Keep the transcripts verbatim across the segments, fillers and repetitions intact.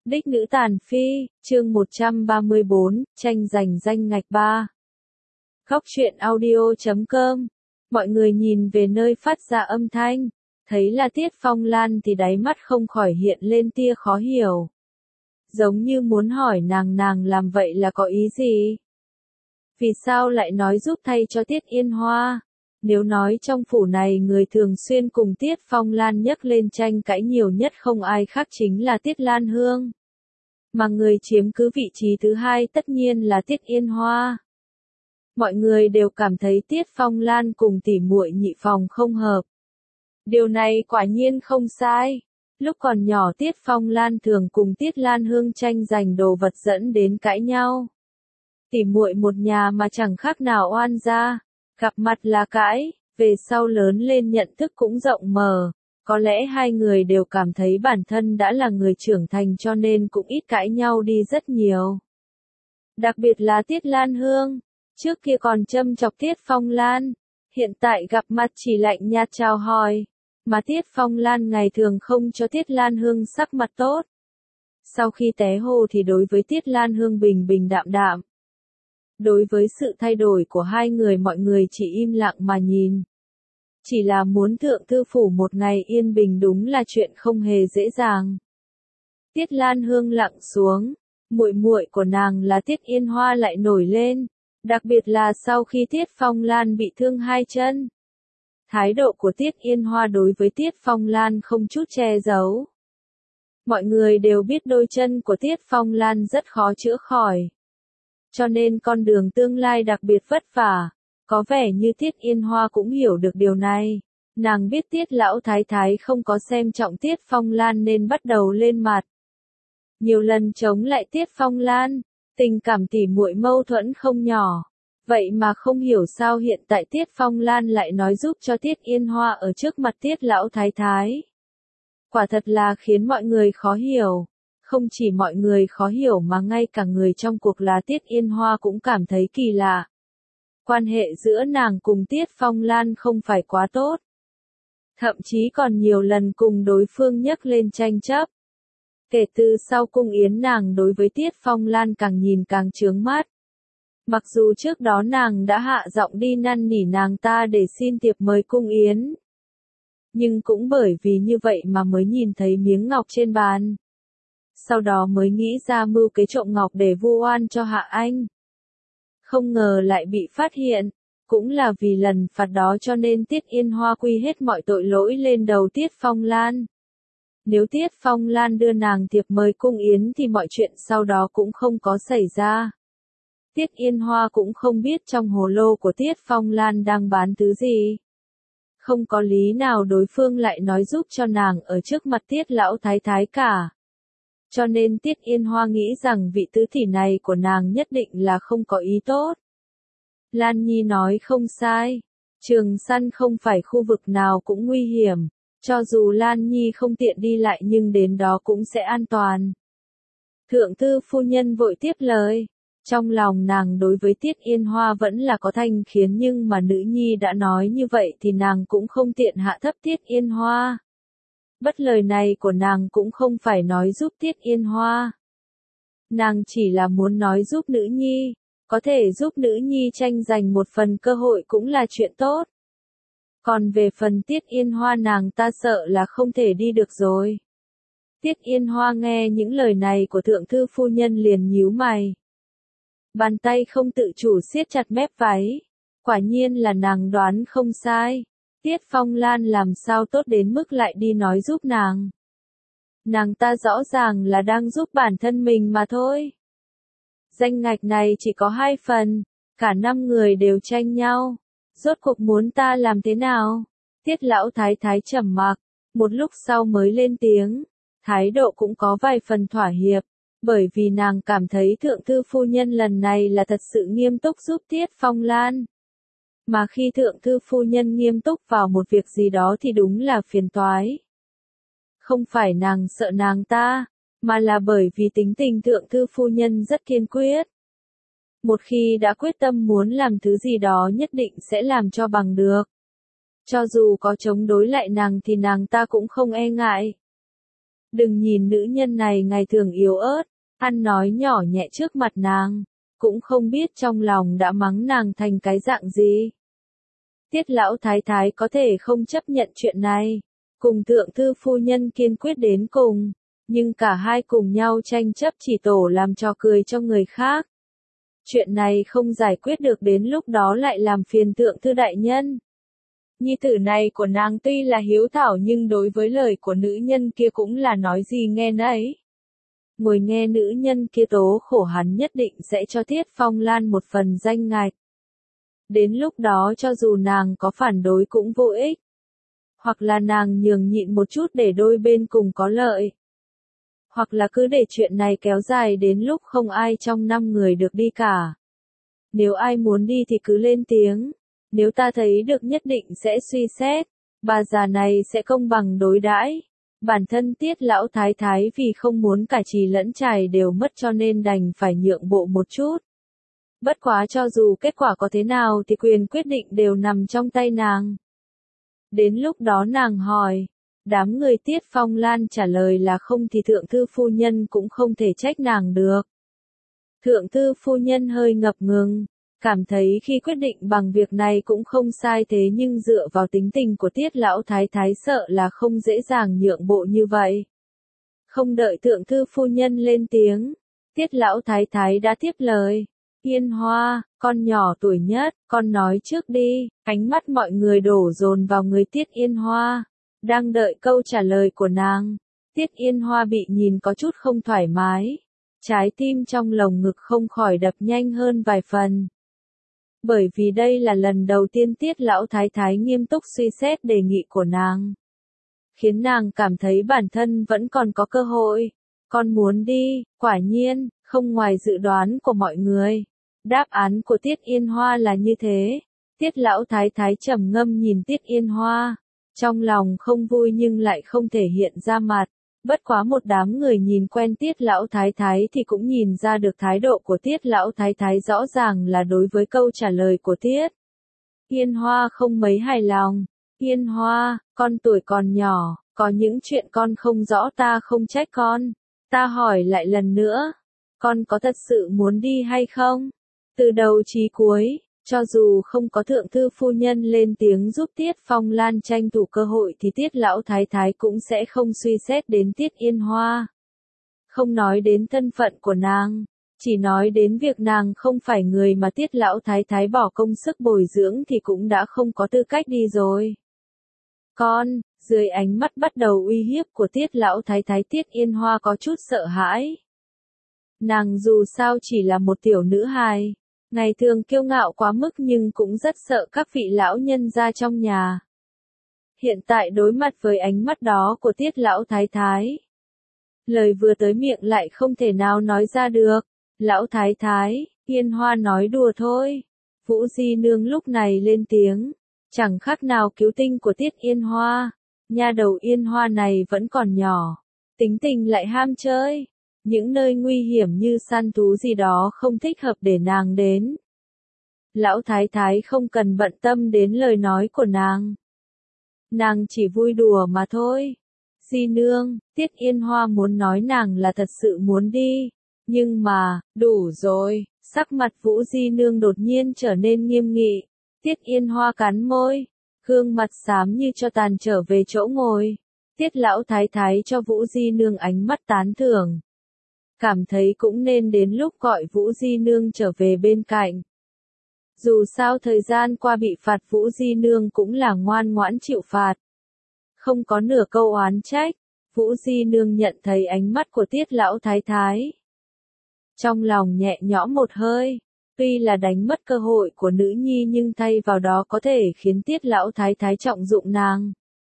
Đích nữ tàn phi, chương một trăm ba mươi bốn, tranh giành danh ngạch ba. Góc truyện audio chấm com. Mọi người nhìn về nơi phát ra âm thanh, thấy là Tiết Phong Lan thì đáy mắt không khỏi hiện lên tia khó hiểu. Giống như muốn hỏi nàng nàng làm vậy là có ý gì? Vì sao lại nói giúp thay cho Tiết Yên Hoa? Nếu nói trong phủ này người thường xuyên cùng Tiết Phong Lan nhắc lên tranh cãi nhiều nhất không ai khác chính là Tiết Lan Hương. Mà người chiếm cứ vị trí thứ hai tất nhiên là Tiết Yên Hoa. Mọi người đều cảm thấy Tiết Phong Lan cùng tỉ muội nhị phòng không hợp. Điều này quả nhiên không sai. Lúc còn nhỏ Tiết Phong Lan thường cùng Tiết Lan Hương tranh giành đồ vật dẫn đến cãi nhau. Tỉ muội một nhà mà chẳng khác nào oan gia, gặp mặt là cãi, về sau lớn lên nhận thức cũng rộng mở. Có lẽ hai người đều cảm thấy bản thân đã là người trưởng thành cho nên cũng ít cãi nhau đi rất nhiều. Đặc biệt là Tiết Lan Hương, trước kia còn châm chọc Tiết Phong Lan, hiện tại gặp mặt chỉ lạnh nhạt chào hỏi, mà Tiết Phong Lan ngày thường không cho Tiết Lan Hương sắc mặt tốt. Sau khi té hồ thì đối với Tiết Lan Hương bình bình đạm đạm. Đối với sự thay đổi của hai người mọi người chỉ im lặng mà nhìn. Chỉ là muốn thượng thư phủ một ngày yên bình đúng là chuyện không hề dễ dàng. Tiết Lan Hương lặng xuống, muội muội của nàng là Tiết Yên Hoa lại nổi lên, đặc biệt là sau khi Tiết Phong Lan bị thương hai chân. Thái độ của Tiết Yên Hoa đối với Tiết Phong Lan không chút che giấu. Mọi người đều biết đôi chân của Tiết Phong Lan rất khó chữa khỏi. Cho nên con đường tương lai đặc biệt vất vả. Có vẻ như Tiết Yên Hoa cũng hiểu được điều này. Nàng biết Tiết Lão Thái Thái không có xem trọng Tiết Phong Lan nên bắt đầu lên mặt. Nhiều lần chống lại Tiết Phong Lan, tình cảm tỉ muội mâu thuẫn không nhỏ. Vậy mà không hiểu sao hiện tại Tiết Phong Lan lại nói giúp cho Tiết Yên Hoa ở trước mặt Tiết Lão Thái Thái. Quả thật là khiến mọi người khó hiểu. Không chỉ mọi người khó hiểu mà ngay cả người trong cuộc là Tiết Yên Hoa cũng cảm thấy kỳ lạ. Quan hệ giữa nàng cùng Tiết Phong Lan không phải quá tốt. Thậm chí còn nhiều lần cùng đối phương nhắc lên tranh chấp. Kể từ sau cung yến nàng đối với Tiết Phong Lan càng nhìn càng chướng mắt. Mặc dù trước đó nàng đã hạ giọng đi năn nỉ nàng ta để xin thiệp mời cung yến. Nhưng cũng bởi vì như vậy mà mới nhìn thấy miếng ngọc trên bàn. Sau đó mới nghĩ ra mưu kế trộm ngọc để vu oan cho Hạ Anh. Không ngờ lại bị phát hiện, cũng là vì lần phạt đó cho nên Tiết Yên Hoa quy hết mọi tội lỗi lên đầu Tiết Phong Lan. Nếu Tiết Phong Lan đưa nàng thiệp mời cung yến thì mọi chuyện sau đó cũng không có xảy ra. Tiết Yên Hoa cũng không biết trong hồ lô của Tiết Phong Lan đang bán thứ gì. Không có lý nào đối phương lại nói giúp cho nàng ở trước mặt Tiết Lão Thái Thái cả. Cho nên Tiết Yên Hoa nghĩ rằng vị tứ tỷ này của nàng nhất định là không có ý tốt. Lan Nhi nói không sai. Trường săn không phải khu vực nào cũng nguy hiểm. Cho dù Lan Nhi không tiện đi lại nhưng đến đó cũng sẽ an toàn. Thượng thư phu nhân vội tiếp lời. Trong lòng nàng đối với Tiết Yên Hoa vẫn là có thành khiến nhưng mà nữ nhi đã nói như vậy thì nàng cũng không tiện hạ thấp Tiết Yên Hoa. Bất lời này của nàng cũng không phải nói giúp Tiết Yên Hoa. Nàng chỉ là muốn nói giúp nữ nhi, có thể giúp nữ nhi tranh giành một phần cơ hội cũng là chuyện tốt. Còn về phần Tiết Yên Hoa nàng ta sợ là không thể đi được rồi. Tiết Yên Hoa nghe những lời này của thượng thư phu nhân liền nhíu mày. Bàn tay không tự chủ siết chặt mép váy. Quả nhiên là nàng đoán không sai. Tiết Phong Lan làm sao tốt đến mức lại đi nói giúp nàng. Nàng ta rõ ràng là đang giúp bản thân mình mà thôi. Danh ngạch này chỉ có hai phần, cả năm người đều tranh nhau. Rốt cuộc muốn ta làm thế nào? Tiết Lão Thái Thái trầm mặc, một lúc sau mới lên tiếng. Thái độ cũng có vài phần thỏa hiệp, bởi vì nàng cảm thấy thượng thư phu nhân lần này là thật sự nghiêm túc giúp Tiết Phong Lan. Mà khi thượng thư phu nhân nghiêm túc vào một việc gì đó thì đúng là phiền toái. Không phải nàng sợ nàng ta, mà là bởi vì tính tình thượng thư phu nhân rất kiên quyết. Một khi đã quyết tâm muốn làm thứ gì đó nhất định sẽ làm cho bằng được. Cho dù có chống đối lại nàng thì nàng ta cũng không e ngại. Đừng nhìn nữ nhân này ngày thường yếu ớt, ăn nói nhỏ nhẹ trước mặt nàng, cũng không biết trong lòng đã mắng nàng thành cái dạng gì. Tiết lão thái thái có thể không chấp nhận chuyện này, cùng thượng thư phu nhân kiên quyết đến cùng, nhưng cả hai cùng nhau tranh chấp chỉ tổ làm trò cười cho người khác. Chuyện này không giải quyết được, đến lúc đó lại làm phiền thượng thư đại nhân. Nhi tử này của nàng tuy là hiếu thảo nhưng đối với lời của nữ nhân kia cũng là nói gì nghe nấy. Ngồi nghe nữ nhân kia tố khổ, hắn nhất định sẽ cho Tiết Phong Lan một phần danh ngạch. Đến lúc đó cho dù nàng có phản đối cũng vô ích. Hoặc là nàng nhường nhịn một chút để đôi bên cùng có lợi. Hoặc là cứ để chuyện này kéo dài đến lúc không ai trong năm người được đi cả. Nếu ai muốn đi thì cứ lên tiếng. Nếu ta thấy được nhất định sẽ suy xét. Bà già này sẽ công bằng đối đãi. Bản thân Tiết lão thái thái vì không muốn cả trì lẫn trài đều mất cho nên đành phải nhượng bộ một chút. Bất quá cho dù kết quả có thế nào thì quyền quyết định đều nằm trong tay nàng. Đến lúc đó nàng hỏi, đám người Tiết Phong Lan trả lời là không thì thượng thư phu nhân cũng không thể trách nàng được. Thượng thư phu nhân hơi ngập ngừng, cảm thấy khi quyết định bằng việc này cũng không sai, thế nhưng dựa vào tính tình của Tiết lão thái thái sợ là không dễ dàng nhượng bộ như vậy. Không đợi thượng thư phu nhân lên tiếng, Tiết lão thái thái đã tiếp lời. Yên Hoa, con nhỏ tuổi nhất, con nói trước đi. Ánh mắt mọi người đổ dồn vào người Tiết Yên Hoa, đang đợi câu trả lời của nàng. Tiết Yên Hoa bị nhìn có chút không thoải mái, trái tim trong lồng ngực không khỏi đập nhanh hơn vài phần. Bởi vì đây là lần đầu tiên Tiết lão thái thái nghiêm túc suy xét đề nghị của nàng, khiến nàng cảm thấy bản thân vẫn còn có cơ hội. Con muốn đi, quả nhiên, không ngoài dự đoán của mọi người. Đáp án của Tiết Yên Hoa là như thế. Tiết lão thái thái trầm ngâm nhìn Tiết Yên Hoa, trong lòng không vui nhưng lại không thể hiện ra mặt. Bất quá một đám người nhìn quen Tiết lão thái thái thì cũng nhìn ra được thái độ của Tiết lão thái thái rõ ràng là đối với câu trả lời của Tiết Yên Hoa không mấy hài lòng. Yên Hoa, con tuổi còn nhỏ, có những chuyện con không rõ ta không trách con. Ta hỏi lại lần nữa, con có thật sự muốn đi hay không? Từ đầu chí cuối, cho dù không có thượng thư phu nhân lên tiếng giúp Tiết Phong Lan tranh thủ cơ hội thì Tiết lão thái thái cũng sẽ không suy xét đến Tiết Yên Hoa. Không nói đến thân phận của nàng, chỉ nói đến việc nàng không phải người mà Tiết lão thái thái bỏ công sức bồi dưỡng thì cũng đã không có tư cách đi rồi. Con, dưới ánh mắt bắt đầu uy hiếp của Tiết lão thái thái, Tiết Yên Hoa có chút sợ hãi. Nàng dù sao chỉ là một tiểu nữ hài, ngày thường kiêu ngạo quá mức nhưng cũng rất sợ các vị lão nhân gia trong nhà. Hiện tại đối mặt với ánh mắt đó của Tiết lão thái thái, lời vừa tới miệng lại không thể nào nói ra được. Lão thái thái, Yên Hoa nói đùa thôi. Vũ Di Nương lúc này lên tiếng, chẳng khác nào cứu tinh của Tiết Yên Hoa. Nha đầu Yên Hoa này vẫn còn nhỏ, tính tình lại ham chơi. Những nơi nguy hiểm như săn thú gì đó không thích hợp để nàng đến. Lão thái thái không cần bận tâm đến lời nói của nàng. Nàng chỉ vui đùa mà thôi. Di Nương, Tiết Yên Hoa muốn nói nàng là thật sự muốn đi. Nhưng mà, đủ rồi. Sắc mặt Vũ Di Nương đột nhiên trở nên nghiêm nghị. Tiết Yên Hoa cắn môi, gương mặt xám như cho tàn trở về chỗ ngồi. Tiết lão thái thái cho Vũ Di Nương ánh mắt tán thưởng. Cảm thấy cũng nên đến lúc gọi Vũ Di Nương trở về bên cạnh. Dù sao thời gian qua bị phạt Vũ Di Nương cũng là ngoan ngoãn chịu phạt. Không có nửa câu oán trách, Vũ Di Nương nhận thấy ánh mắt của Tiết lão thái thái. Trong lòng nhẹ nhõm một hơi, tuy là đánh mất cơ hội của nữ nhi nhưng thay vào đó có thể khiến Tiết lão thái thái trọng dụng nàng.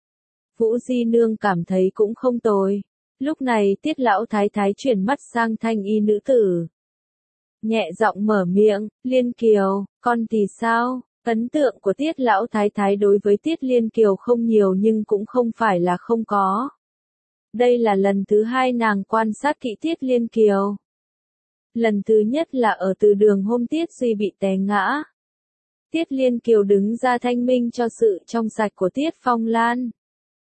Vũ Di Nương cảm thấy cũng không tồi. Lúc này Tiết lão thái thái chuyển mắt sang thanh y nữ tử. Nhẹ giọng mở miệng, Liên Kiều, con thì sao? Ấn tượng của Tiết lão thái thái đối với Tiết Liên Kiều không nhiều nhưng cũng không phải là không có. Đây là lần thứ hai nàng quan sát kỹ Tiết Liên Kiều. Lần thứ nhất là ở từ đường hôm Tiết Duy bị té ngã. Tiết Liên Kiều đứng ra thanh minh cho sự trong sạch của Tiết Phong Lan.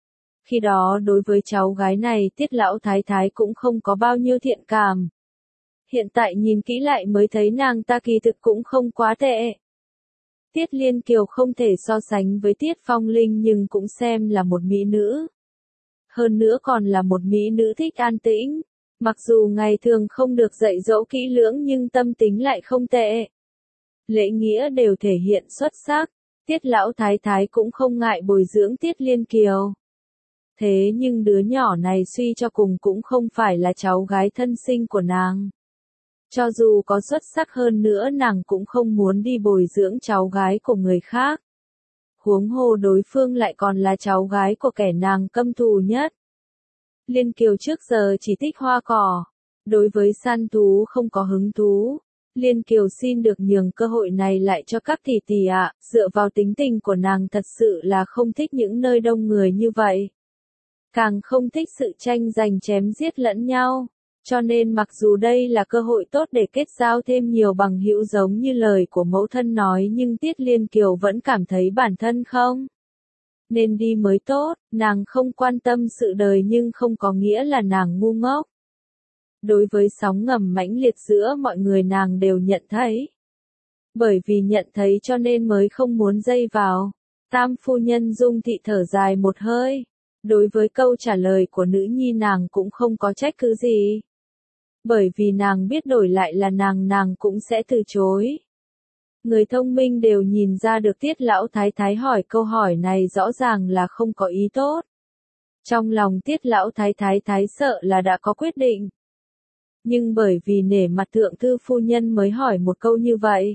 Khi đó đối với cháu gái này Tiết lão thái thái cũng không có bao nhiêu thiện cảm. Hiện tại nhìn kỹ lại mới thấy nàng ta kỳ thực cũng không quá tệ. Tiết Liên Kiều không thể so sánh với Tiết Phong Linh nhưng cũng xem là một mỹ nữ. Hơn nữa còn là một mỹ nữ thích an tĩnh. Mặc dù ngày thường không được dạy dỗ kỹ lưỡng nhưng tâm tính lại không tệ. Lễ nghĩa đều thể hiện xuất sắc. Tiết lão thái thái cũng không ngại bồi dưỡng Tiết Liên Kiều. Thế nhưng đứa nhỏ này suy cho cùng cũng không phải là cháu gái thân sinh của nàng. Cho dù có xuất sắc hơn nữa nàng cũng không muốn đi bồi dưỡng cháu gái của người khác. Huống hồ đối phương lại còn là cháu gái của kẻ nàng căm thù nhất. Liên Kiều trước giờ chỉ thích hoa cỏ. Đối với săn thú không có hứng thú. Liên Kiều xin được nhường cơ hội này lại cho các tỷ tỷ ạ, dựa vào tính tình của nàng thật sự là không thích những nơi đông người như vậy. Càng không thích sự tranh giành chém giết lẫn nhau. Cho nên mặc dù đây là cơ hội tốt để kết giao thêm nhiều bằng hữu giống như lời của mẫu thân nói nhưng Tiết Liên Kiều vẫn cảm thấy bản thân không nên đi mới tốt, nàng không quan tâm sự đời nhưng không có nghĩa là nàng ngu ngốc. Đối với sóng ngầm mãnh liệt giữa mọi người nàng đều nhận thấy. Bởi vì nhận thấy cho nên mới không muốn dây vào. Tam phu nhân Dung Thị thở dài một hơi. Đối với câu trả lời của nữ nhi nàng cũng không có trách cứ gì. Bởi vì nàng biết đổi lại là nàng nàng cũng sẽ từ chối. Người thông minh đều nhìn ra được Tiết lão thái thái hỏi câu hỏi này rõ ràng là không có ý tốt. Trong lòng Tiết lão thái thái thái sợ là đã có quyết định. Nhưng bởi vì nể mặt thượng thư phu nhân mới hỏi một câu như vậy.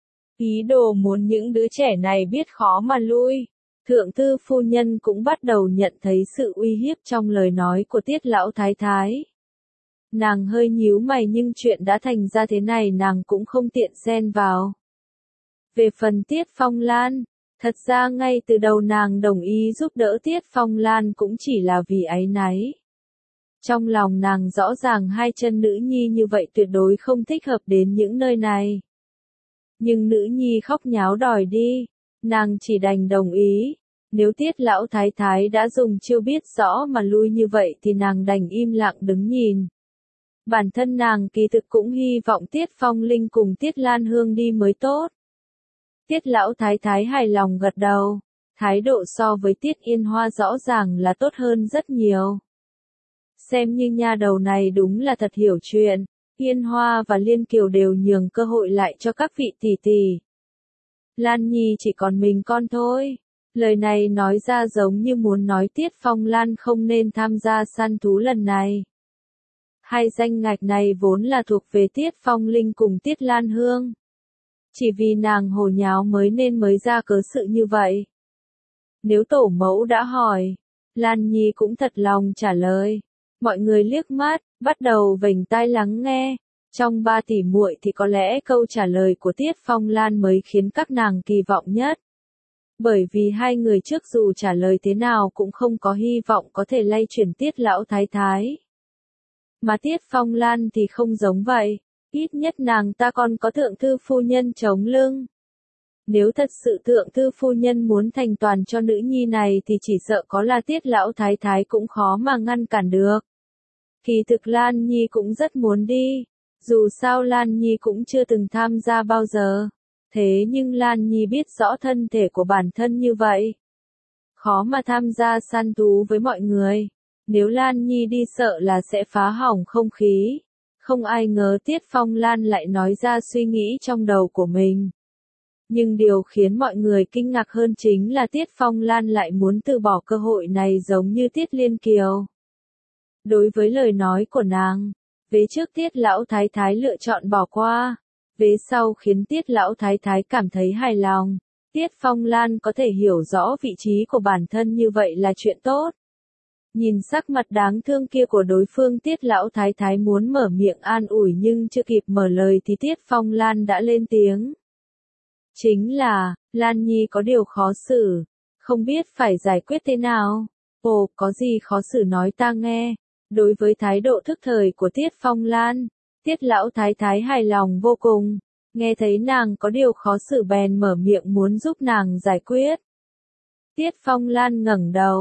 Ý đồ muốn những đứa trẻ này biết khó mà lui. Thượng thư phu nhân cũng bắt đầu nhận thấy sự uy hiếp trong lời nói của Tiết lão thái thái. Nàng hơi nhíu mày nhưng chuyện đã thành ra thế này nàng cũng không tiện xen vào. Về phần Tiết Phong Lan, thật ra ngay từ đầu nàng đồng ý giúp đỡ Tiết Phong Lan cũng chỉ là vì áy náy. Trong lòng nàng rõ ràng hai chân nữ nhi như vậy tuyệt đối không thích hợp đến những nơi này. Nhưng nữ nhi khóc nháo đòi đi, nàng chỉ đành đồng ý. Nếu Tiết lão thái thái đã dùng chiêu biết rõ mà lui như vậy thì nàng đành im lặng đứng nhìn. Bản thân nàng kỳ thực cũng hy vọng Tiết Phong Linh cùng Tiết Lan Hương đi mới tốt. Tiết lão thái thái hài lòng gật đầu, thái độ so với Tiết Yên Hoa rõ ràng là tốt hơn rất nhiều. Xem như nha đầu này đúng là thật hiểu chuyện, Yên Hoa và Liên Kiều đều nhường cơ hội lại cho các vị tỷ tỷ. Lan Nhi chỉ còn mình con thôi. Lời này nói ra giống như muốn nói Tiết Phong Lan không nên tham gia săn thú lần này. Hai danh ngạch này vốn là thuộc về Tiết Phong Linh cùng Tiết Lan Hương. Chỉ vì nàng hồ nháo mới nên mới ra cớ sự như vậy. Nếu tổ mẫu đã hỏi, Lan Nhi cũng thật lòng trả lời. Mọi người liếc mắt, bắt đầu vểnh tai lắng nghe. Trong ba tỷ muội thì có lẽ câu trả lời của Tiết Phong Lan mới khiến các nàng kỳ vọng nhất. Bởi vì hai người trước dù trả lời thế nào cũng không có hy vọng có thể lay chuyển Tiết lão thái thái. Mà Tiết Phong Lan thì không giống vậy, ít nhất nàng ta còn có thượng thư phu nhân chống lưng. Nếu thật sự thượng thư phu nhân muốn thành toàn cho nữ nhi này thì chỉ sợ có là Tiết lão thái thái cũng khó mà ngăn cản được. Kỳ thực Lan Nhi cũng rất muốn đi, dù sao Lan Nhi cũng chưa từng tham gia bao giờ. Thế nhưng Lan Nhi biết rõ thân thể của bản thân như vậy. Khó mà tham gia săn thú với mọi người. Nếu Lan Nhi đi sợ là sẽ phá hỏng không khí. Không ai ngờ Tiết Phong Lan lại nói ra suy nghĩ trong đầu của mình. Nhưng điều khiến mọi người kinh ngạc hơn chính là Tiết Phong Lan lại muốn từ bỏ cơ hội này giống như Tiết Liên Kiều. Đối với lời nói của nàng, vế trước Tiết lão thái thái lựa chọn bỏ qua. Vế sau khiến Tiết lão thái thái cảm thấy hài lòng. Tiết Phong Lan có thể hiểu rõ vị trí của bản thân như vậy là chuyện tốt. Nhìn sắc mặt đáng thương kia của đối phương Tiết lão thái thái muốn mở miệng an ủi nhưng chưa kịp mở lời thì Tiết Phong Lan đã lên tiếng. Chính là, Lan Nhi có điều khó xử, không biết phải giải quyết thế nào. Ồ, có gì khó xử nói ta nghe. Đối với thái độ thức thời của Tiết Phong Lan, Tiết lão thái thái hài lòng vô cùng, nghe thấy nàng có điều khó xử bèn mở miệng muốn giúp nàng giải quyết. Tiết Phong Lan ngẩng đầu,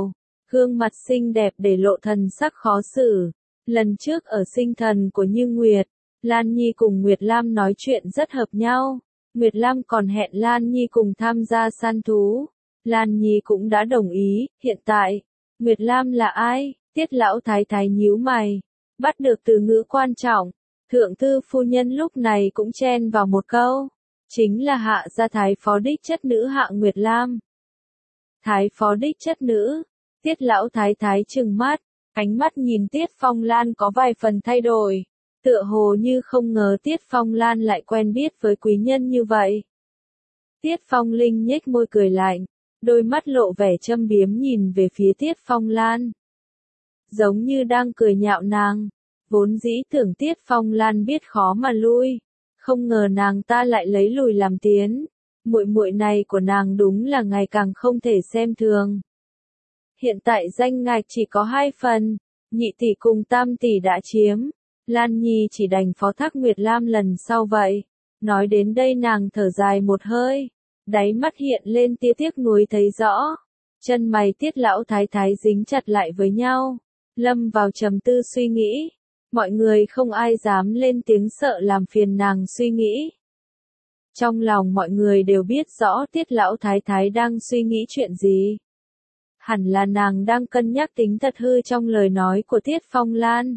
gương mặt xinh đẹp để lộ thần sắc khó xử. Lần trước ở sinh thần của Như Nguyệt, Lan Nhi cùng Nguyệt Lam nói chuyện rất hợp nhau. Nguyệt Lam còn hẹn Lan Nhi cùng tham gia săn thú. Lan Nhi cũng đã đồng ý, hiện tại, Nguyệt Lam là ai? Tiết lão thái thái nhíu mày, bắt được từ ngữ quan trọng. Thượng thư phu nhân lúc này cũng chen vào một câu, chính là hạ gia thái phó đích chất nữ Hạ Nguyệt Lam. Thái phó đích chất nữ, Tiết lão thái thái trừng mắt, ánh mắt nhìn Tiết Phong Lan có vài phần thay đổi, tựa hồ như không ngờ Tiết Phong Lan lại quen biết với quý nhân như vậy. Tiết Phong Linh nhếch môi cười lạnh, đôi mắt lộ vẻ châm biếm nhìn về phía Tiết Phong Lan. Giống như đang cười nhạo nàng, vốn dĩ tưởng Tiết Phong Lan biết khó mà lui, không ngờ nàng ta lại lấy lùi làm tiến. Muội muội này của nàng đúng là ngày càng không thể xem thường. Hiện tại danh ngạch chỉ có hai phần, nhị tỷ cùng tam tỷ đã chiếm, Lan Nhi chỉ đành phó thác Nguyệt Lam lần sau vậy. Nói đến đây nàng thở dài một hơi, đáy mắt hiện lên tia tiếc nuối thấy rõ. Chân mày Tiết lão thái thái dính chặt lại với nhau, lâm vào trầm tư suy nghĩ. Mọi người không ai dám lên tiếng sợ làm phiền nàng suy nghĩ. Trong lòng mọi người đều biết rõ Tiết lão thái thái đang suy nghĩ chuyện gì. Hẳn là nàng đang cân nhắc tính thật hư trong lời nói của Tiết Phong Lan.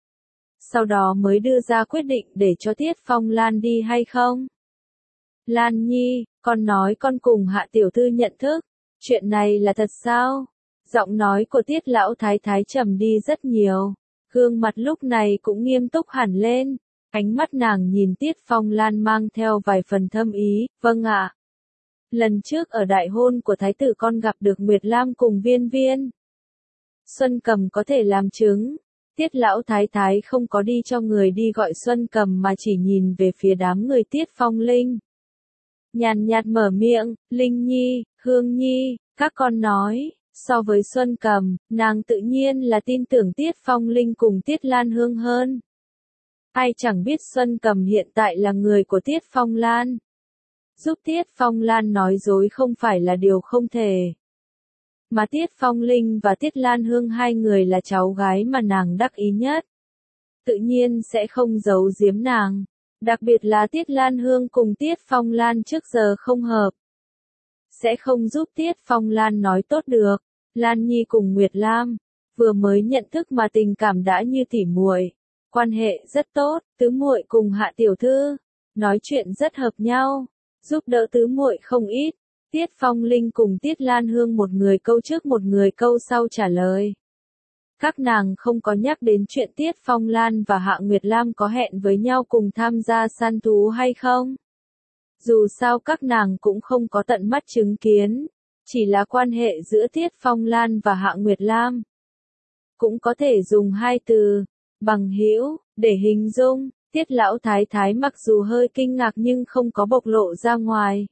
Sau đó mới đưa ra quyết định để cho Tiết Phong Lan đi hay không. Lan Nhi, con nói con cùng Hạ tiểu thư nhận thức, chuyện này là thật sao? Giọng nói của Tiết lão thái thái trầm đi rất nhiều, gương mặt lúc này cũng nghiêm túc hẳn lên. Ánh mắt nàng nhìn Tiết Phong Lan mang theo vài phần thâm ý, vâng ạ. Lần trước ở đại hôn của thái tử con gặp được Nguyệt Lam cùng Viên Viên. Xuân Cầm có thể làm chứng. Tiết lão thái thái không có đi cho người đi gọi Xuân Cầm mà chỉ nhìn về phía đám người Tiết Phong Linh. Nhàn nhạt mở miệng, Linh Nhi, Hương Nhi, các con nói, so với Xuân Cầm, nàng tự nhiên là tin tưởng Tiết Phong Linh cùng Tiết Lan Hương hơn. Ai chẳng biết Xuân Cầm hiện tại là người của Tiết Phong Lan. Giúp Tiết Phong Lan nói dối không phải là điều không thể. Mà Tiết Phong Linh và Tiết Lan Hương hai người là cháu gái mà nàng đắc ý nhất. Tự nhiên sẽ không giấu giếm nàng. Đặc biệt là Tiết Lan Hương cùng Tiết Phong Lan trước giờ không hợp. Sẽ không giúp Tiết Phong Lan nói tốt được. Lan Nhi cùng Nguyệt Lam, vừa mới nhận thức mà tình cảm đã như tỉ muội. Quan hệ rất tốt, tứ muội cùng Hạ tiểu thư, nói chuyện rất hợp nhau, giúp đỡ tứ muội không ít. Tiết Phong Linh cùng Tiết Lan Hương một người câu trước một người câu sau trả lời. Các nàng không có nhắc đến chuyện Tiết Phong Lan và Hạ Nguyệt Lam có hẹn với nhau cùng tham gia săn thú hay không. Dù sao các nàng cũng không có tận mắt chứng kiến, chỉ là quan hệ giữa Tiết Phong Lan và Hạ Nguyệt Lam. Cũng có thể dùng hai từ, bằng hữu, để hình dung. Tiết lão thái thái mặc dù hơi kinh ngạc nhưng không có bộc lộ ra ngoài.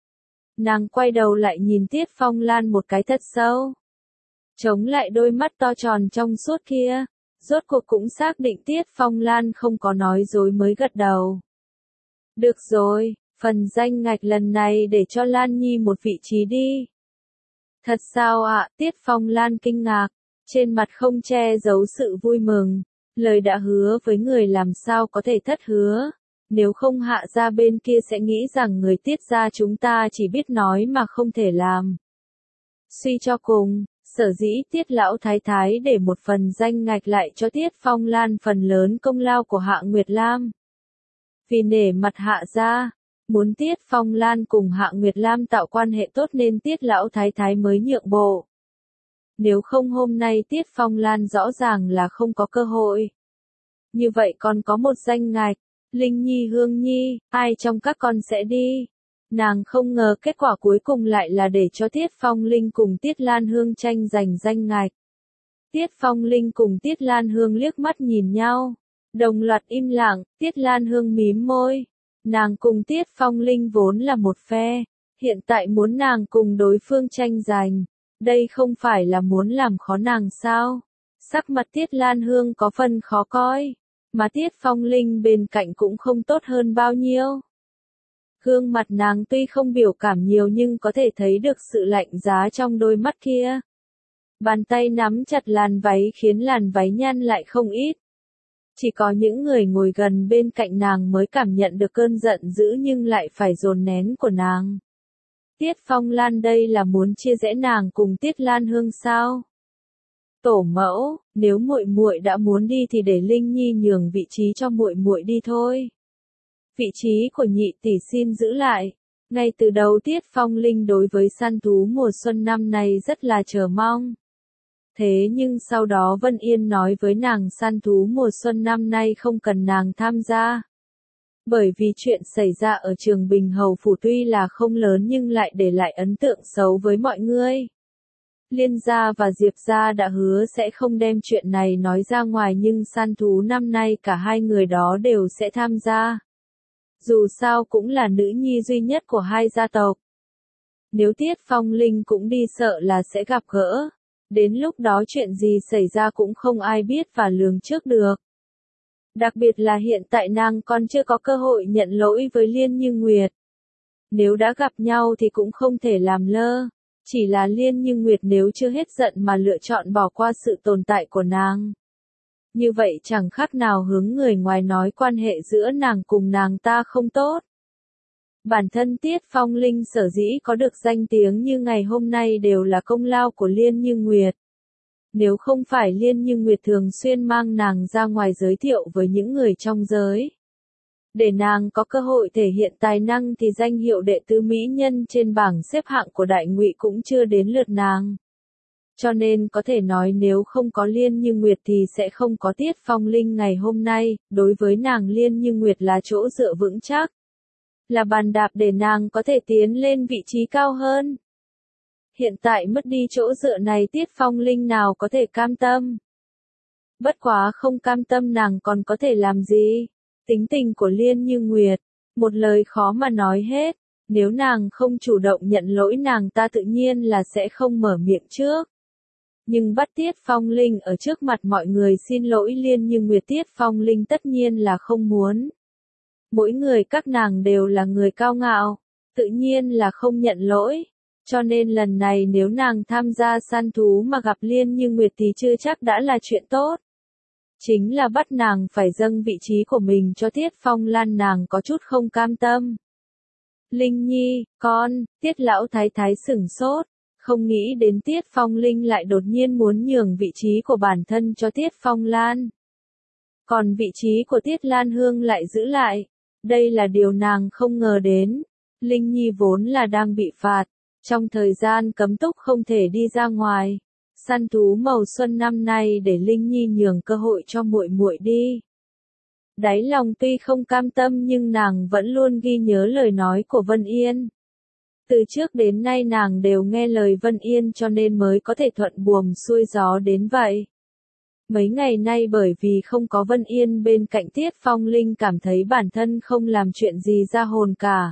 Nàng quay đầu lại nhìn Tiết Phong Lan một cái thật sâu. Chống lại đôi mắt to tròn trong suốt kia, rốt cuộc cũng xác định Tiết Phong Lan không có nói dối mới gật đầu. Được rồi, phần danh ngạch lần này để cho Lan Nhi một vị trí đi. Thật sao ạ? Tiết Phong Lan kinh ngạc, trên mặt không che giấu sự vui mừng. Lời đã hứa với người làm sao có thể thất hứa, nếu không Hạ gia bên kia sẽ nghĩ rằng người Tiết gia chúng ta chỉ biết nói mà không thể làm. Suy cho cùng, sở dĩ Tiết lão thái thái để một phần danh ngạch lại cho Tiết Phong Lan phần lớn công lao của Hạ Nguyệt Lam. Vì nể mặt Hạ gia, muốn Tiết Phong Lan cùng Hạ Nguyệt Lam tạo quan hệ tốt nên Tiết lão thái thái mới nhượng bộ. Nếu không hôm nay Tiết Phong Lan rõ ràng là không có cơ hội. Như vậy còn có một danh ngạch, Linh Nhi Hương Nhi, ai trong các con sẽ đi? Nàng không ngờ kết quả cuối cùng lại là để cho Tiết Phong Linh cùng Tiết Lan Hương tranh giành danh ngạch. Tiết Phong Linh cùng Tiết Lan Hương liếc mắt nhìn nhau, đồng loạt im lặng. Tiết Lan Hương mím môi. Nàng cùng Tiết Phong Linh vốn là một phe, hiện tại muốn nàng cùng đối phương tranh giành. Đây không phải là muốn làm khó nàng sao? Sắc mặt Tiết Lan Hương có phần khó coi, mà Tiết Phong Linh bên cạnh cũng không tốt hơn bao nhiêu. Gương mặt nàng tuy không biểu cảm nhiều nhưng có thể thấy được sự lạnh giá trong đôi mắt kia. Bàn tay nắm chặt làn váy khiến làn váy nhăn lại không ít. Chỉ có những người ngồi gần bên cạnh nàng mới cảm nhận được cơn giận dữ nhưng lại phải dồn nén của nàng. Tiết Phong Lan đây là muốn chia rẽ nàng cùng Tiết Lan Hương sao? Tổ mẫu, nếu muội muội đã muốn đi thì để Linh Nhi nhường vị trí cho muội muội đi thôi. Vị trí của nhị tỷ xin giữ lại. Ngay từ đầu Tiết Phong Linh đối với săn thú mùa xuân năm nay rất là chờ mong. Thế nhưng sau đó Vân Yên nói với nàng săn thú mùa xuân năm nay không cần nàng tham gia. Bởi vì chuyện xảy ra ở trường Bình Hầu Phủ tuy là không lớn nhưng lại để lại ấn tượng xấu với mọi người. Liên gia và Diệp gia đã hứa sẽ không đem chuyện này nói ra ngoài nhưng săn thú năm nay cả hai người đó đều sẽ tham gia. Dù sao cũng là nữ nhi duy nhất của hai gia tộc. Nếu Tiết Phong Linh cũng đi sợ là sẽ gặp gỡ. Đến lúc đó chuyện gì xảy ra cũng không ai biết và lường trước được. Đặc biệt là hiện tại nàng còn chưa có cơ hội nhận lỗi với Liên Như Nguyệt. Nếu đã gặp nhau thì cũng không thể làm lơ. Chỉ là Liên Như Nguyệt nếu chưa hết giận mà lựa chọn bỏ qua sự tồn tại của nàng. Như vậy chẳng khác nào hướng người ngoài nói quan hệ giữa nàng cùng nàng ta không tốt. Bản thân Tiết Phong Linh sở dĩ có được danh tiếng như ngày hôm nay đều là công lao của Liên Như Nguyệt. Nếu không phải Liên Như Nguyệt thường xuyên mang nàng ra ngoài giới thiệu với những người trong giới. Để nàng có cơ hội thể hiện tài năng thì danh hiệu đệ tứ mỹ nhân trên bảng xếp hạng của Đại Ngụy cũng chưa đến lượt nàng. Cho nên có thể nói nếu không có Liên Như Nguyệt thì sẽ không có Tiết Phong Linh ngày hôm nay, đối với nàng Liên Như Nguyệt là chỗ dựa vững chắc. Là bàn đạp để nàng có thể tiến lên vị trí cao hơn. Hiện tại mất đi chỗ dựa này Tiết Phong Linh nào có thể cam tâm. Bất quá không cam tâm nàng còn có thể làm gì. Tính tình của Liên Như Nguyệt, một lời khó mà nói hết. Nếu nàng không chủ động nhận lỗi nàng ta tự nhiên là sẽ không mở miệng trước. Nhưng bắt Tiết Phong Linh ở trước mặt mọi người xin lỗi Liên Như Nguyệt Tiết Phong Linh tất nhiên là không muốn. Mỗi người các nàng đều là người cao ngạo, tự nhiên là không nhận lỗi. Cho nên lần này nếu nàng tham gia săn thú mà gặp Liên Như Nguyệt thì chưa chắc đã là chuyện tốt. Chính là bắt nàng phải dâng vị trí của mình cho Tiết Phong Lan nàng có chút không cam tâm. Linh Nhi, con, Tiết Lão Thái Thái sửng sốt, không nghĩ đến Tiết Phong Linh lại đột nhiên muốn nhường vị trí của bản thân cho Tiết Phong Lan. Còn vị trí của Tiết Lan Hương lại giữ lại. Đây là điều nàng không ngờ đến. Linh Nhi vốn là đang bị phạt. Trong thời gian cấm túc không thể đi ra ngoài. Săn thú màu xuân năm nay để Linh Nhi nhường cơ hội cho muội muội đi. Đáy lòng tuy không cam tâm nhưng nàng vẫn luôn ghi nhớ lời nói của Vân Yên. Từ trước đến nay nàng đều nghe lời Vân Yên cho nên mới có thể thuận buồm xuôi gió đến vậy. Mấy ngày nay bởi vì không có Vân Yên bên cạnh Tiết Phong Linh cảm thấy bản thân không làm chuyện gì ra hồn cả.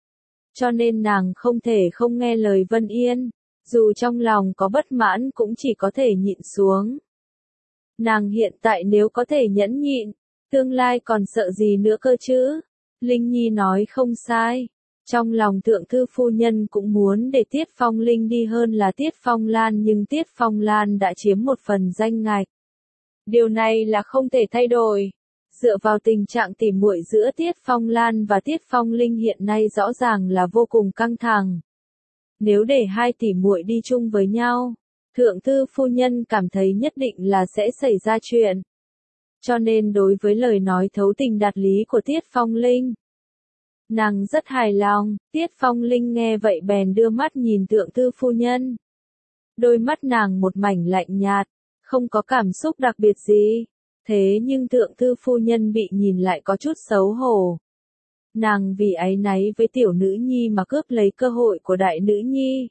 Cho nên nàng không thể không nghe lời Vân Yên, dù trong lòng có bất mãn cũng chỉ có thể nhịn xuống. Nàng hiện tại nếu có thể nhẫn nhịn, tương lai còn sợ gì nữa cơ chứ? Linh Nhi nói không sai. Trong lòng thượng thư phu nhân cũng muốn để Tiết Phong Linh đi hơn là Tiết Phong Lan nhưng Tiết Phong Lan đã chiếm một phần danh ngạch. Điều này là không thể thay đổi. Dựa vào tình trạng tỉ muội giữa Tiết Phong Lan và Tiết Phong Linh hiện nay rõ ràng là vô cùng căng thẳng. Nếu để hai tỉ muội đi chung với nhau, thượng thư phu nhân cảm thấy nhất định là sẽ xảy ra chuyện. Cho nên đối với lời nói thấu tình đạt lý của Tiết Phong Linh, nàng rất hài lòng. Tiết Phong Linh nghe vậy bèn đưa mắt nhìn thượng thư phu nhân. Đôi mắt nàng một mảnh lạnh nhạt, không có cảm xúc đặc biệt gì. Thế nhưng thượng thư phu nhân bị nhìn lại có chút xấu hổ. Nàng vì áy náy với tiểu nữ nhi mà cướp lấy cơ hội của đại nữ nhi.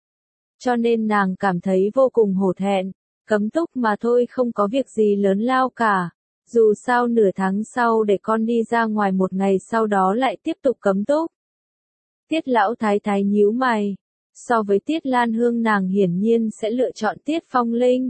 Cho nên nàng cảm thấy vô cùng hổ thẹn, cấm túc mà thôi không có việc gì lớn lao cả. Dù sao nửa tháng sau để con đi ra ngoài một ngày sau đó lại tiếp tục cấm túc. Tiết Lão Thái Thái nhíu mày. So với Tiết Lan Hương nàng hiển nhiên sẽ lựa chọn Tiết Phong Linh.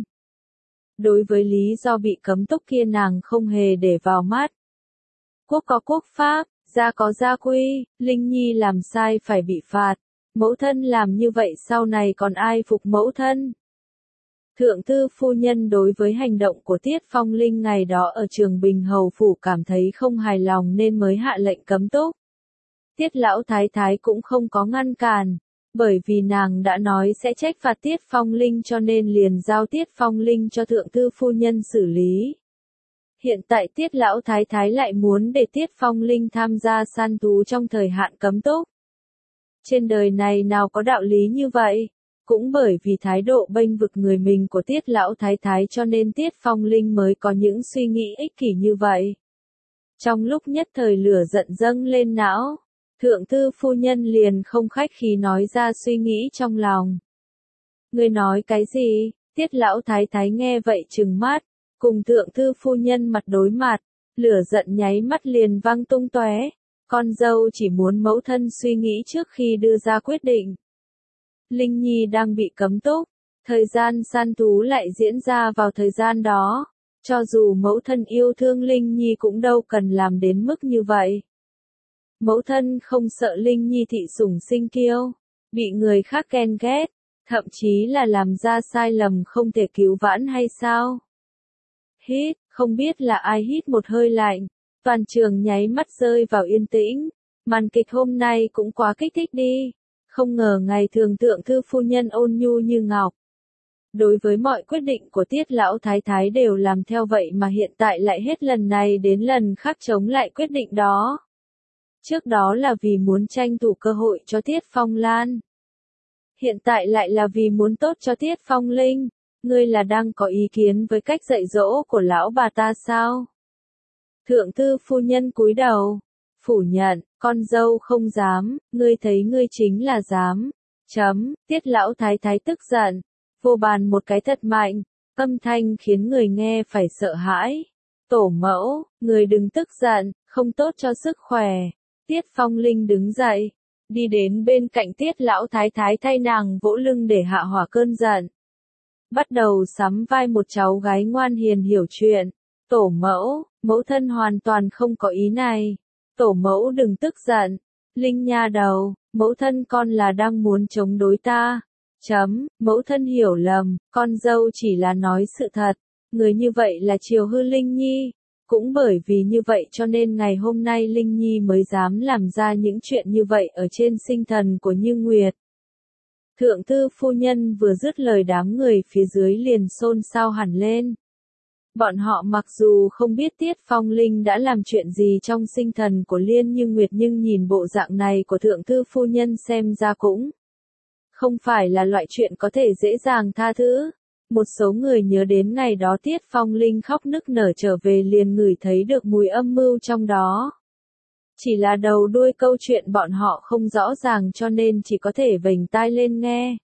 Đối với lý do bị cấm túc kia nàng không hề để vào mắt. Quốc có quốc pháp, gia có gia quy, Linh Nhi làm sai phải bị phạt. Mẫu thân làm như vậy sau này còn ai phục mẫu thân? Thượng thư phu nhân đối với hành động của Tiết Phong Linh ngày đó ở Trường Bình Hầu Phủ cảm thấy không hài lòng nên mới hạ lệnh cấm túc. Tiết lão thái thái cũng không có ngăn cản, bởi vì nàng đã nói sẽ trách phạt Tiết Phong Linh cho nên liền giao Tiết Phong Linh cho thượng thư phu nhân xử lý. Hiện tại Tiết lão thái thái lại muốn để Tiết Phong Linh tham gia săn thú trong thời hạn cấm túc. Trên đời này nào có đạo lý như vậy? Cũng bởi vì thái độ bênh vực người mình của Tiết lão thái thái cho nên Tiết Phong Linh mới có những suy nghĩ ích kỷ như vậy. Trong lúc nhất thời lửa giận dâng lên não, thượng thư phu nhân liền không khách khí nói ra suy nghĩ trong lòng. Ngươi nói cái gì? Tiết lão thái thái nghe vậy trừng mắt, cùng thượng thư phu nhân mặt đối mặt, lửa giận nháy mắt liền văng tung tóe. Con dâu chỉ muốn mẫu thân suy nghĩ trước khi đưa ra quyết định. Linh Nhi đang bị cấm túc, thời gian săn thú lại diễn ra vào thời gian đó, cho dù mẫu thân yêu thương Linh Nhi cũng đâu cần làm đến mức như vậy. Mẫu thân không sợ Linh Nhi thị sủng sinh kiêu, bị người khác ghen ghét, thậm chí là làm ra sai lầm không thể cứu vãn hay sao? Hít, không biết là ai hít một hơi lạnh, toàn trường nháy mắt rơi vào yên tĩnh, màn kịch hôm nay cũng quá kích thích đi. Không ngờ ngày thường thượng thư phu nhân ôn nhu như ngọc. Đối với mọi quyết định của Tiết lão thái thái đều làm theo vậy mà hiện tại lại hết lần này đến lần khác chống lại quyết định đó. Trước đó là vì muốn tranh thủ cơ hội cho Tiết Phong Lan. Hiện tại lại là vì muốn tốt cho Tiết Phong Linh. Ngươi là đang có ý kiến với cách dạy dỗ của lão bà ta sao? Thượng thư phu nhân cúi đầu, phủ nhận, con dâu không dám, ngươi thấy ngươi chính là dám. Chấm, Tiết lão thái thái tức giận, vô bàn một cái thật mạnh, âm thanh khiến người nghe phải sợ hãi. Tổ mẫu, người đừng tức giận, không tốt cho sức khỏe. Tiết Phong Linh đứng dậy, đi đến bên cạnh Tiết lão thái thái thay nàng vỗ lưng để hạ hỏa cơn giận. Bắt đầu sắm vai một cháu gái ngoan hiền hiểu chuyện. Tổ mẫu, mẫu thân hoàn toàn không có ý này. Tổ mẫu đừng tức giận. Linh nha đầu, mẫu thân con là đang muốn chống đối ta. Chấm, mẫu thân hiểu lầm, con dâu chỉ là nói sự thật. Người như vậy là chiều hư Linh Nhi. Cũng bởi vì như vậy cho nên ngày hôm nay Linh Nhi mới dám làm ra những chuyện như vậy ở trên sinh thần của Như Nguyệt. Thượng thư phu nhân vừa dứt lời đám người phía dưới liền xôn xao hẳn lên. Bọn họ mặc dù không biết Tiết Phong Linh đã làm chuyện gì trong sinh thần của Liên Như Nguyệt nhưng nhìn bộ dạng này của thượng thư phu nhân xem ra cũng không phải là loại chuyện có thể dễ dàng tha thứ. Một số người nhớ đến ngày đó Tiết Phong Linh khóc nức nở trở về liền ngửi thấy được mùi âm mưu trong đó. Chỉ là đầu đuôi câu chuyện bọn họ không rõ ràng cho nên chỉ có thể vểnh tai lên nghe.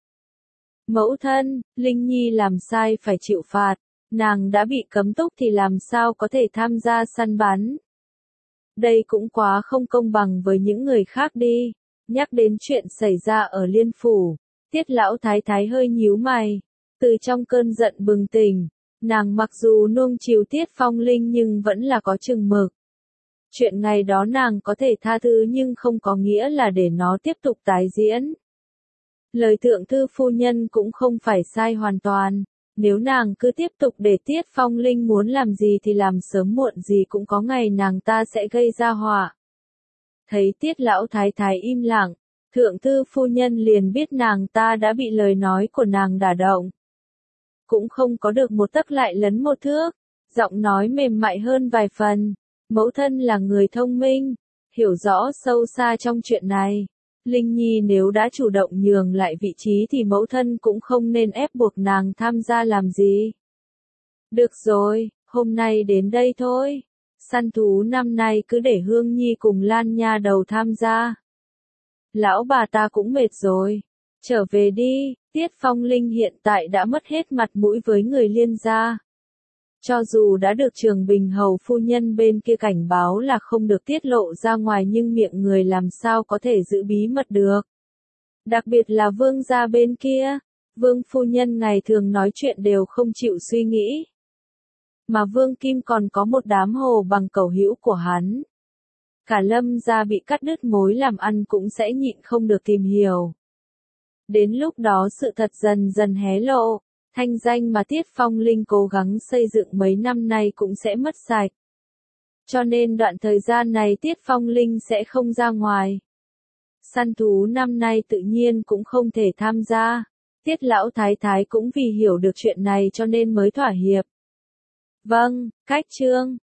Mẫu thân, Linh Nhi làm sai phải chịu phạt, nàng đã bị cấm túc thì làm sao có thể tham gia săn bắn. Đây cũng quá không công bằng với những người khác đi. Nhắc đến chuyện xảy ra ở Liên Phủ, Tiết lão thái thái hơi nhíu mày, từ trong cơn giận bừng tỉnh, nàng mặc dù nuông chiều Tiết Phong Linh nhưng vẫn là có chừng mực. Chuyện ngày đó nàng có thể tha thứ nhưng không có nghĩa là để nó tiếp tục tái diễn. Lời thượng thư phu nhân cũng không phải sai hoàn toàn, nếu nàng cứ tiếp tục để Tiết Phong Linh muốn làm gì thì làm sớm muộn gì cũng có ngày nàng ta sẽ gây ra họa. Thấy Tiết lão thái thái im lặng, thượng thư phu nhân liền biết nàng ta đã bị lời nói của nàng đả động. Cũng không có được một tấc lại lấn một thước, giọng nói mềm mại hơn vài phần. Mẫu thân là người thông minh, hiểu rõ sâu xa trong chuyện này. Linh Nhi nếu đã chủ động nhường lại vị trí thì mẫu thân cũng không nên ép buộc nàng tham gia làm gì. Được rồi, hôm nay đến đây thôi. Săn thú năm nay cứ để Hương Nhi cùng Lan nha đầu tham gia. Lão bà ta cũng mệt rồi. Trở về đi, Tiết Phong Linh hiện tại đã mất hết mặt mũi với người Liên gia. Cho dù đã được Trường Bình Hầu phu nhân bên kia cảnh báo là không được tiết lộ ra ngoài nhưng miệng người làm sao có thể giữ bí mật được. Đặc biệt là Vương gia bên kia, Vương phu nhân ngày thường nói chuyện đều không chịu suy nghĩ. Mà Vương Kim còn có một đám hồ bằng cẩu hữu của hắn. Cả Lâm gia bị cắt đứt mối làm ăn cũng sẽ nhịn không được tìm hiểu. Đến lúc đó sự thật dần dần hé lộ, thanh danh mà Tiết Phong Linh cố gắng xây dựng mấy năm nay cũng sẽ mất sạch. Cho nên đoạn thời gian này Tiết Phong Linh sẽ không ra ngoài. Săn thú năm nay tự nhiên cũng không thể tham gia. Tiết lão thái thái cũng vì hiểu được chuyện này cho nên mới thỏa hiệp. Vâng, cách trương.